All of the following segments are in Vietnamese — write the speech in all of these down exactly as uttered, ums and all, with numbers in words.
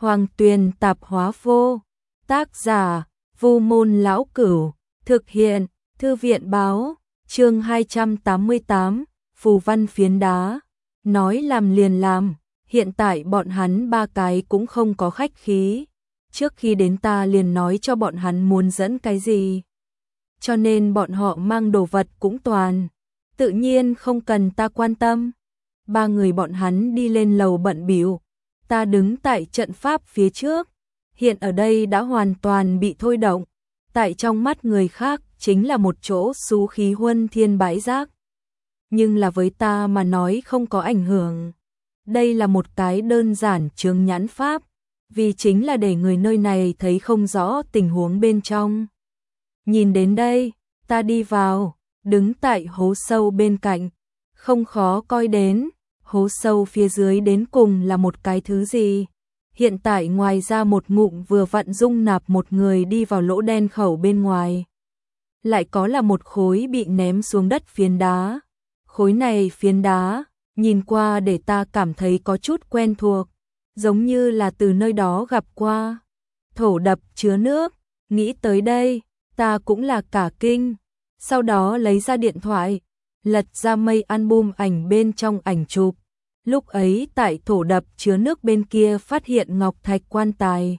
Hoàng Tuyền Tạp Hóa Vô. Tác giả: Vu Môn Lão Cửu. Thực hiện: Thư viện báo. Chương hai trăm tám mươi tám, phù văn phiến đá. Nói làm liền làm, hiện tại bọn hắn ba cái cũng không có khách khí. Trước khi đến ta liền nói cho bọn hắn muốn dẫn cái gì. Cho nên bọn họ mang đồ vật cũng toàn. Tự nhiên không cần ta quan tâm. Ba người bọn hắn đi lên lầu bận bịu. Ta đứng tại trận pháp phía trước. Hiện ở đây đã hoàn toàn bị thôi động. Tại trong mắt người khác chính là một chỗ xú khí huân thiên bãi rác. Nhưng là với ta mà nói không có ảnh hưởng. Đây là một cái đơn giản chướng nhãn pháp. Vì chính là để người nơi này thấy không rõ tình huống bên trong. Nhìn đến đây, ta đi vào, đứng tại hố sâu bên cạnh. Không khó coi đến, hố sâu phía dưới đến cùng là một cái thứ gì. Hiện tại ngoài ra một ngụm vừa vặn dung nạp một người đi vào lỗ đen khẩu bên ngoài. Lại có là một khối bị ném xuống đất phiến đá. Khối này phiến đá, nhìn qua để ta cảm thấy có chút quen thuộc. Giống như là từ nơi đó gặp qua. Thổ đập chứa nước, nghĩ tới đây, ta cũng là cả kinh. Sau đó lấy ra điện thoại, lật ra mây album ảnh bên trong ảnh chụp. Lúc ấy tại thổ đập chứa nước bên kia phát hiện ngọc thạch quan tài.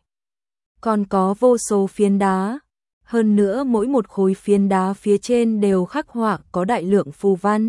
Còn có vô số phiến đá. Hơn nữa mỗi một khối phiến đá phía trên đều khắc họa có đại lượng phù văn.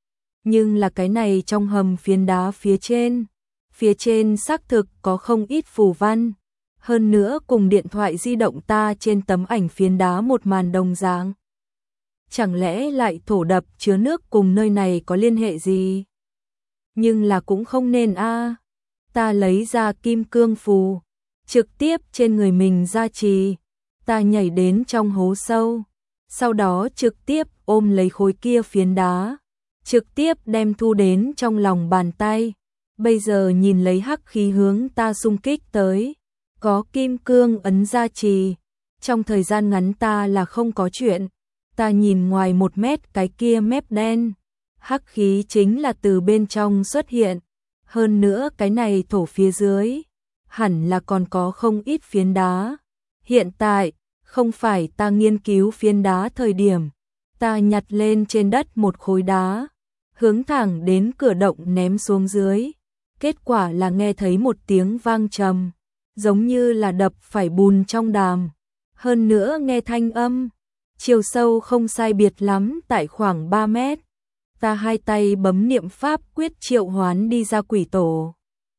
Nhưng là cái này trong hầm phiến đá phía trên. Phía trên xác thực có không ít phù văn. Hơn nữa cùng điện thoại di động ta trên tấm ảnh phiến đá một màn đồng dạng. Chẳng lẽ lại thổ đập chứa nước cùng nơi này có liên hệ gì? Nhưng là cũng không nên a. À. Ta lấy ra kim cương phù, trực tiếp trên người mình gia trì. Ta nhảy đến trong hố sâu, sau đó trực tiếp ôm lấy khối kia phiến đá, trực tiếp đem thu đến trong lòng bàn tay. Bây giờ nhìn lấy hắc khí hướng ta xung kích tới, có kim cương ấn gia trì. Trong thời gian ngắn ta là không có chuyện. Ta nhìn ngoài một mét cái kia mép đen. Hắc khí chính là từ bên trong xuất hiện. Hơn nữa cái này thổ phía dưới. Hẳn là còn có không ít phiến đá. Hiện tại, không phải ta nghiên cứu phiến đá thời điểm. Ta nhặt lên trên đất một khối đá. Hướng thẳng đến cửa động ném xuống dưới. Kết quả là nghe thấy một tiếng vang trầm. Giống như là đập phải bùn trong đàm. Hơn nữa nghe thanh âm. Chiều sâu không sai biệt lắm tại khoảng ba mét. Ta hai tay bấm niệm pháp quyết triệu hoán đi ra quỷ tổ.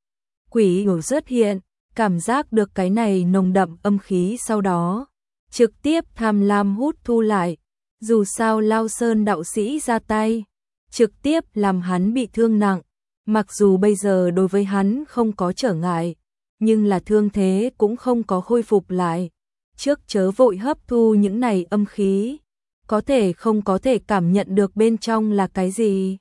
Quỷ tổ xuất hiện, cảm giác được cái này nồng đậm âm khí sau đó. Trực tiếp tham lam hút thu lại. Dù sao Lao Sơn đạo sĩ ra tay. Trực tiếp làm hắn bị thương nặng. Mặc dù bây giờ đối với hắn không có trở ngại. Nhưng là thương thế cũng không có khôi phục lại. Trước chớ vội hấp thu những này âm khí. Có thể không có thể cảm nhận được bên trong là cái gì.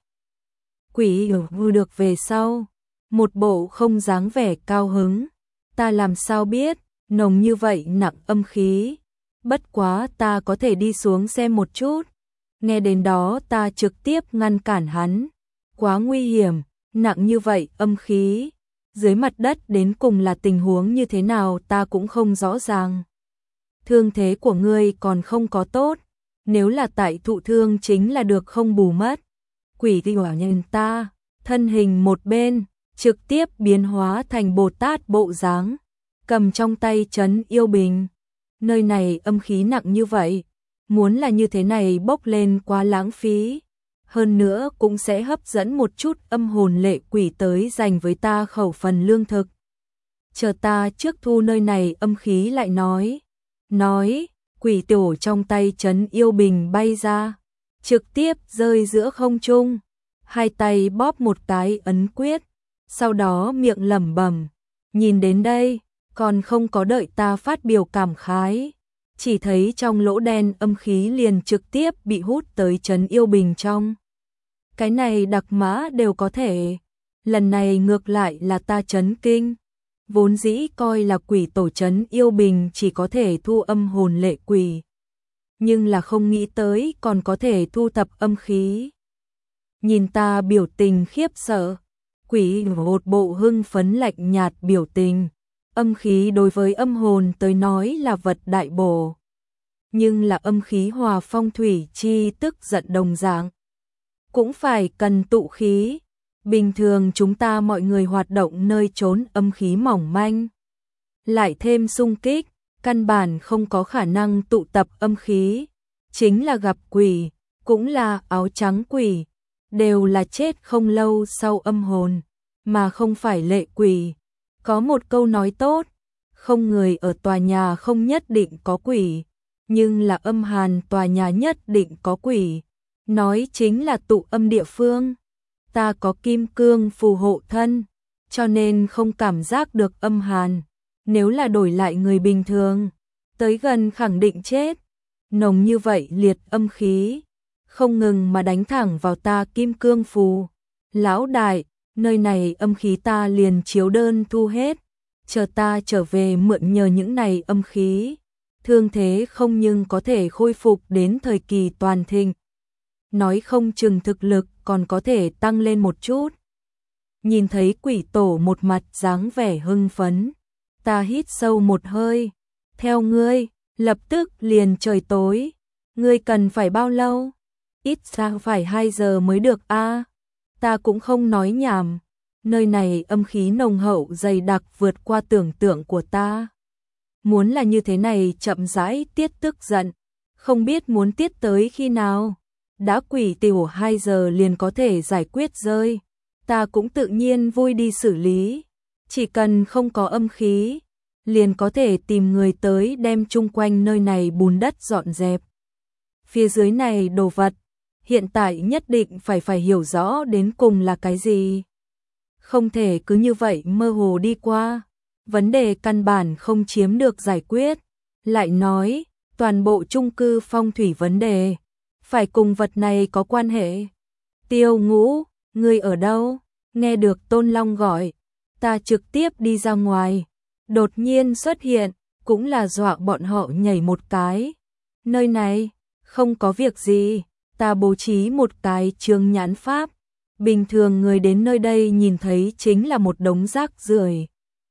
Quỷ vừa được về sau. Một bộ không dáng vẻ cao hứng. Ta làm sao biết, nồng như vậy nặng âm khí. Bất quá ta có thể đi xuống xem một chút. Nghe đến đó ta trực tiếp ngăn cản hắn. Quá nguy hiểm, nặng như vậy âm khí. Dưới mặt đất đến cùng là tình huống như thế nào ta cũng không rõ ràng. Thương thế của ngươi còn không có tốt. Nếu là tại thụ thương chính là được không bù mất. Quỷ thì hỏa nhân ta, thân hình một bên, trực tiếp biến hóa thành Bồ Tát bộ dáng, cầm trong tay trấn yêu bình. Nơi này âm khí nặng như vậy, muốn là như thế này bốc lên quá lãng phí. Hơn nữa cũng sẽ hấp dẫn một chút âm hồn lệ quỷ tới dành với ta khẩu phần lương thực. Chờ ta trước thu nơi này âm khí lại nói. Nói, quỷ tổ trong tay trấn yêu bình bay ra. Trực tiếp rơi giữa không trung. Hai tay bóp một cái ấn quyết. Sau đó miệng lẩm bẩm. Nhìn đến đây, còn không có đợi ta phát biểu cảm khái. Chỉ thấy trong lỗ đen âm khí liền trực tiếp bị hút tới trấn yêu bình trong. Cái này đặc mã đều có thể. Lần này ngược lại là ta chấn kinh. Vốn dĩ coi là quỷ tổ trấn yêu bình chỉ có thể thu âm hồn lệ quỷ. Nhưng là không nghĩ tới còn có thể thu thập âm khí. Nhìn ta biểu tình khiếp sợ. Quỷ một bộ hưng phấn lạnh nhạt biểu tình. Âm khí đối với âm hồn tới nói là vật đại bổ, nhưng là âm khí hòa phong thủy chi tức giận đồng dạng, cũng phải cần tụ khí. Bình thường chúng ta mọi người hoạt động nơi trốn âm khí mỏng manh, lại thêm xung kích, căn bản không có khả năng tụ tập âm khí, chính là gặp quỷ, cũng là áo trắng quỷ, đều là chết không lâu sau âm hồn, mà không phải lệ quỷ. Có một câu nói tốt, không người ở tòa nhà không nhất định có quỷ, nhưng là âm hàn tòa nhà nhất định có quỷ, nói chính là tụ âm địa phương. Ta có kim cương phù hộ thân, cho nên không cảm giác được âm hàn. Nếu là đổi lại người bình thường, tới gần khẳng định chết. Nồng như vậy liệt âm khí, không ngừng mà đánh thẳng vào ta kim cương phù. Lão đại, nơi này âm khí ta liền chiếu đơn thu hết, chờ ta trở về mượn nhờ những này âm khí. Thương thế không nhưng có thể khôi phục đến thời kỳ toàn thịnh. Nói không chừng thực lực còn có thể tăng lên một chút. Nhìn thấy quỷ tổ một mặt dáng vẻ hưng phấn, ta hít sâu một hơi, theo ngươi, lập tức liền trời tối, ngươi cần phải bao lâu? Ít ra phải hai giờ mới được a. À, ta cũng không nói nhảm, nơi này âm khí nồng hậu dày đặc vượt qua tưởng tượng của ta. Muốn là như thế này chậm rãi tiết tức giận, không biết muốn tiết tới khi nào. Đã quỷ tiểu hai giờ liền có thể giải quyết rơi, ta cũng tự nhiên vui đi xử lý. Chỉ cần không có âm khí, liền có thể tìm người tới đem chung quanh nơi này bùn đất dọn dẹp. Phía dưới này đồ vật, hiện tại nhất định phải phải hiểu rõ đến cùng là cái gì. Không thể cứ như vậy mơ hồ đi qua, vấn đề căn bản không chiếm được giải quyết. Lại nói, toàn bộ chung cư phong thủy vấn đề, phải cùng vật này có quan hệ. Tiêu Ngũ, ngươi ở đâu? Nghe được Tôn Long gọi, ta trực tiếp đi ra ngoài. Đột nhiên xuất hiện, cũng là dọa bọn họ nhảy một cái. Nơi này, không có việc gì, ta bố trí một cái chướng nhãn pháp. Bình thường người đến nơi đây nhìn thấy chính là một đống rác rưởi.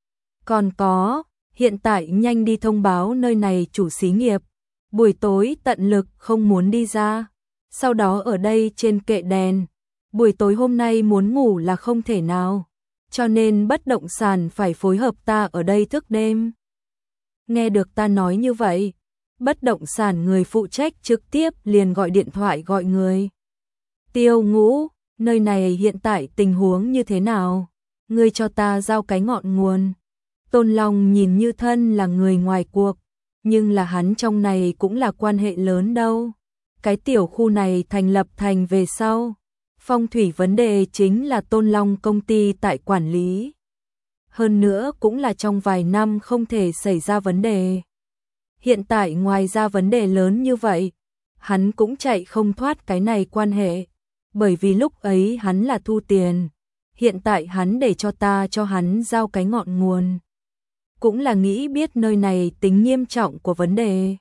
Còn có, hiện tại nhanh đi thông báo nơi này chủ xí nghiệp. Buổi tối tận lực không muốn đi ra. Sau đó ở đây trên kệ đèn. Buổi tối hôm nay muốn ngủ là không thể nào. Cho nên bất động sản phải phối hợp ta ở đây thức đêm. Nghe được ta nói như vậy, bất động sản người phụ trách trực tiếp liền gọi điện thoại gọi người. Tiêu Ngũ, nơi này hiện tại tình huống như thế nào? Ngươi cho ta giao cái ngọn nguồn. Tôn Long nhìn như thân là người ngoài cuộc, nhưng là hắn trong này cũng là quan hệ lớn đâu. Cái tiểu khu này thành lập thành về sau, phong thủy vấn đề chính là Tôn Long công ty tại quản lý. Hơn nữa cũng là trong vài năm không thể xảy ra vấn đề. Hiện tại ngoài ra vấn đề lớn như vậy, hắn cũng chạy không thoát cái này quan hệ. Bởi vì lúc ấy hắn là thu tiền, hiện tại hắn để cho ta cho hắn giao cái ngọn nguồn. Cũng là nghĩ biết nơi này tính nghiêm trọng của vấn đề.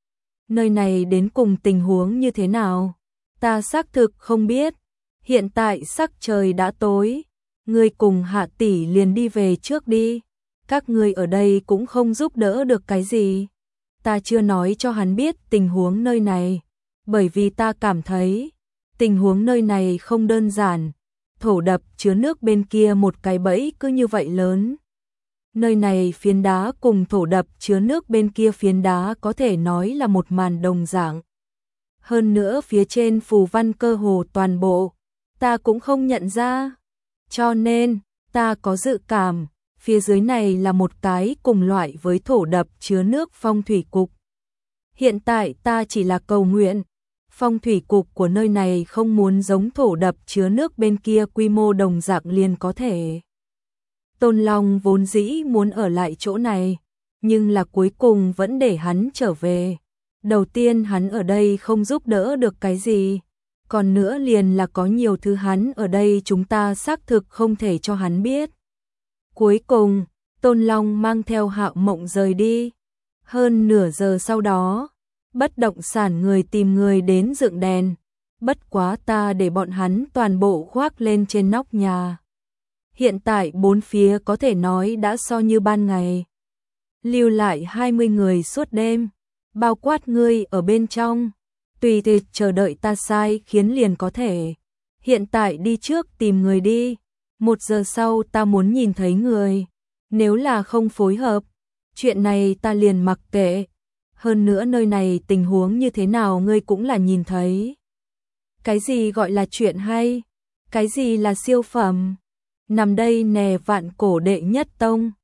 Nơi này đến cùng tình huống như thế nào? Ta xác thực không biết. Hiện tại sắc trời đã tối. Ngươi cùng Hạ tỷ liền đi về trước đi. Các ngươi ở đây cũng không giúp đỡ được cái gì. Ta chưa nói cho hắn biết tình huống nơi này. Bởi vì ta cảm thấy tình huống nơi này không đơn giản. Thổ đập chứa nước bên kia một cái bẫy cứ như vậy lớn. Nơi này phiến đá cùng thổ đập chứa nước bên kia phiến đá có thể nói là một màn đồng dạng. Hơn nữa phía trên phù văn cơ hồ toàn bộ, ta cũng không nhận ra. Cho nên, ta có dự cảm, phía dưới này là một cái cùng loại với thổ đập chứa nước phong thủy cục. Hiện tại ta chỉ là cầu nguyện, phong thủy cục của nơi này không muốn giống thổ đập chứa nước bên kia quy mô đồng dạng liền có thể. Tôn Long vốn dĩ muốn ở lại chỗ này, nhưng là cuối cùng vẫn để hắn trở về. Đầu tiên hắn ở đây không giúp đỡ được cái gì, còn nữa liền là có nhiều thứ hắn ở đây chúng ta xác thực không thể cho hắn biết. Cuối cùng, Tôn Long mang theo Hạo Mộng rời đi. Hơn nửa giờ sau đó, bất động sản người tìm người đến dựng đèn. Bất quá ta để bọn hắn toàn bộ khoác lên trên nóc nhà. Hiện tại bốn phía có thể nói đã so như ban ngày, lưu lại hai mươi người suốt đêm, bao quát ngươi ở bên trong. Tùy thì chờ đợi ta sai khiến liền có thể. Hiện tại đi trước tìm người đi. Một giờ sau ta muốn nhìn thấy người. Nếu là không phối hợp, chuyện này ta liền mặc kệ. Hơn nữa nơi này tình huống như thế nào ngươi cũng là nhìn thấy. Cái gì gọi là chuyện hay? Cái gì là siêu phẩm? Nằm đây nè vạn cổ đệ nhất tông.